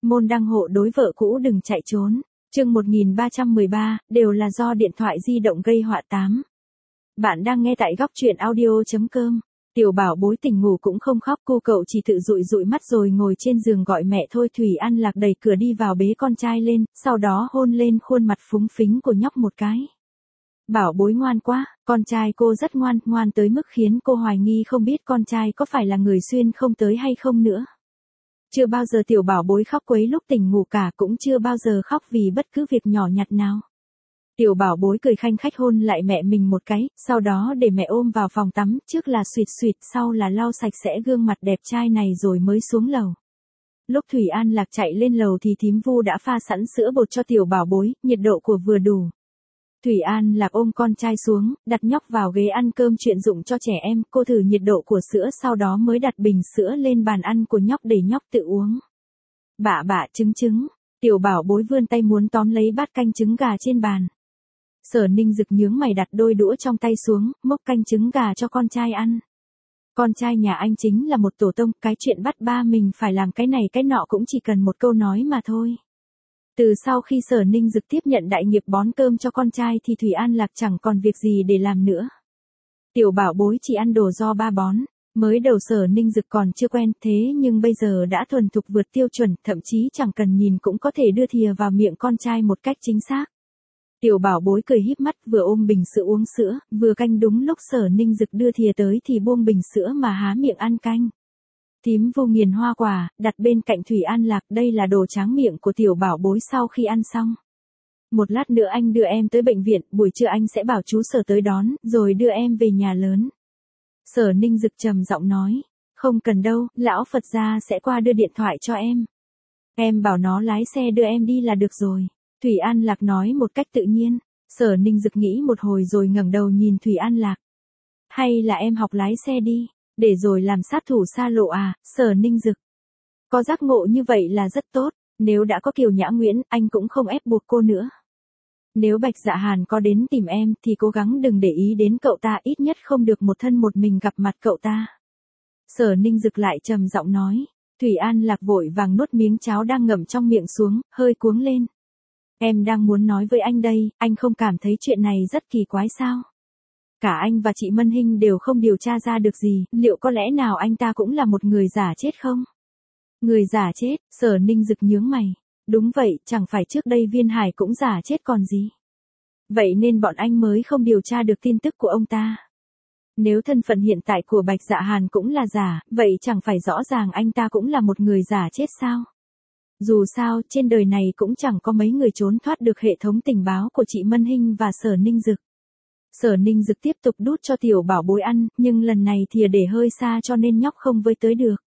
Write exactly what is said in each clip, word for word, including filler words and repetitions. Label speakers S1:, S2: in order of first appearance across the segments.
S1: môn đăng hộ đối vợ cũ đừng chạy trốn. Chương một nghìn ba trăm mười ba, đều là do điện thoại di động gây họa tám. Bạn đang nghe tại góc truyện audio chấm com. Tiểu Bảo Bối tỉnh ngủ cũng không khóc, cô cậu chỉ tự dụi dụi mắt rồi ngồi trên giường gọi mẹ thôi. Thủy An Lạc đẩy cửa đi vào bế con trai lên, sau đó hôn lên khuôn mặt phúng phính của nhóc một cái. Bảo Bối ngoan quá, con trai cô rất ngoan, ngoan tới mức khiến cô hoài nghi không biết con trai có phải là người xuyên không tới hay không nữa. Chưa bao giờ Tiểu Bảo Bối khóc quấy lúc tỉnh ngủ cả, cũng chưa bao giờ khóc vì bất cứ việc nhỏ nhặt nào. Tiểu Bảo Bối cười khanh khách hôn lại mẹ mình một cái, sau đó để mẹ ôm vào phòng tắm, trước là suyệt suyệt, sau là lau sạch sẽ gương mặt đẹp trai này rồi mới xuống lầu. Lúc Thủy An Lạc chạy lên lầu thì thím Vu đã pha sẵn sữa bột cho Tiểu Bảo Bối, nhiệt độ của vừa đủ. Thủy An Lạc ôm con trai xuống, đặt nhóc vào ghế ăn cơm chuyên dụng cho trẻ em, cô thử nhiệt độ của sữa sau đó mới đặt bình sữa lên bàn ăn của nhóc để nhóc tự uống. Bạ bạ trứng trứng, Tiểu Bảo Bối vươn tay muốn tóm lấy bát canh trứng gà trên bàn. Sở Ninh Dực nhướng mày đặt đôi đũa trong tay xuống, múc canh trứng gà cho con trai ăn. Con trai nhà anh chính là một tổ tông, cái chuyện bắt ba mình phải làm cái này cái nọ cũng chỉ cần một câu nói mà thôi. Từ sau khi Sở Ninh Dực tiếp nhận đại nghiệp bón cơm cho con trai thì Thủy An Lạc chẳng còn việc gì để làm nữa. Tiểu Bảo Bối chỉ ăn đồ do ba bón. Mới đầu Sở Ninh Dực còn chưa quen, thế nhưng bây giờ đã thuần thục vượt tiêu chuẩn, thậm chí chẳng cần nhìn cũng có thể đưa thìa vào miệng con trai một cách chính xác. Tiểu Bảo Bối cười híp mắt, vừa ôm bình sữa uống sữa, vừa canh đúng lúc Sở Ninh Dực đưa thìa tới thì buông bình sữa mà há miệng ăn canh. Thím Vu nghiền hoa quả, đặt bên cạnh Thủy An Lạc, đây là đồ tráng miệng của Tiểu Bảo Bối sau khi ăn xong. Một lát nữa anh đưa em tới bệnh viện, buổi trưa anh sẽ bảo chú Sở tới đón, rồi đưa em về nhà lớn. Sở Ninh Dực trầm giọng nói, không cần đâu, lão Phật gia sẽ qua đưa điện thoại cho em. Em bảo nó lái xe đưa em đi là được rồi. Thủy An Lạc nói một cách tự nhiên. Sở Ninh Dực nghĩ một hồi rồi ngẩng đầu nhìn Thủy An Lạc. Hay là em học lái xe đi, để rồi làm sát thủ xa lộ à, Sở Ninh Dực. Có giác ngộ như vậy là rất tốt, nếu đã có Kiều Nhã Nguyễn, anh cũng không ép buộc cô nữa. Nếu Bạch Dạ Hàn có đến tìm em thì cố gắng đừng để ý đến cậu ta, ít nhất không được một thân một mình gặp mặt cậu ta. Sở Ninh Dực lại trầm giọng nói. Thủy An Lạc vội vàng nuốt miếng cháo đang ngậm trong miệng xuống, hơi cuống lên. Em đang muốn nói với anh đây, anh không cảm thấy chuyện này rất kỳ quái sao? Cả anh và chị Mân Hinh đều không điều tra ra được gì, liệu có lẽ nào anh ta cũng là một người giả chết không? Người giả chết, Sở Ninh Dực nhướng mày. Đúng vậy, chẳng phải trước đây Viên Hải cũng giả chết còn gì. Vậy nên bọn anh mới không điều tra được tin tức của ông ta. Nếu thân phận hiện tại của Bạch Dạ Hàn cũng là giả, vậy chẳng phải rõ ràng anh ta cũng là một người giả chết sao? Dù sao, trên đời này cũng chẳng có mấy người trốn thoát được hệ thống tình báo của chị Mân Hinh và Sở Ninh Dực. Sở Ninh Dực tiếp tục đút cho Tiểu Bảo Bối ăn, nhưng lần này thìa để hơi xa cho nên nhóc không với tới được.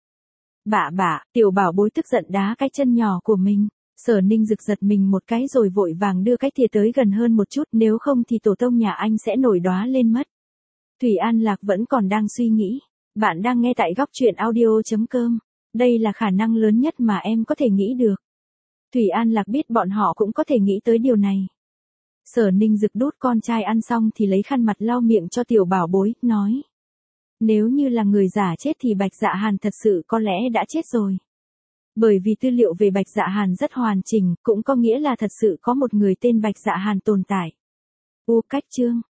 S1: Bạ bạ, Tiểu Bảo Bối tức giận đá cái chân nhỏ của mình. Sở Ninh Dực giật mình một cái rồi vội vàng đưa cái thìa tới gần hơn một chút, nếu không thì tổ tông nhà anh sẽ nổi đóa lên mất. Thủy An Lạc vẫn còn đang suy nghĩ. Bạn đang nghe tại góc truyện audio chấm com. Đây là khả năng lớn nhất mà em có thể nghĩ được. Thủy An Lạc biết bọn họ cũng có thể nghĩ tới điều này. Sở Ninh Dực đút con trai ăn xong thì lấy khăn mặt lau miệng cho Tiểu Bảo Bối, nói. Nếu như là người giả chết thì Bạch Dạ Hàn thật sự có lẽ đã chết rồi. Bởi vì tư liệu về Bạch Dạ Hàn rất hoàn chỉnh, cũng có nghĩa là thật sự có một người tên Bạch Dạ Hàn tồn tại. U cách chương.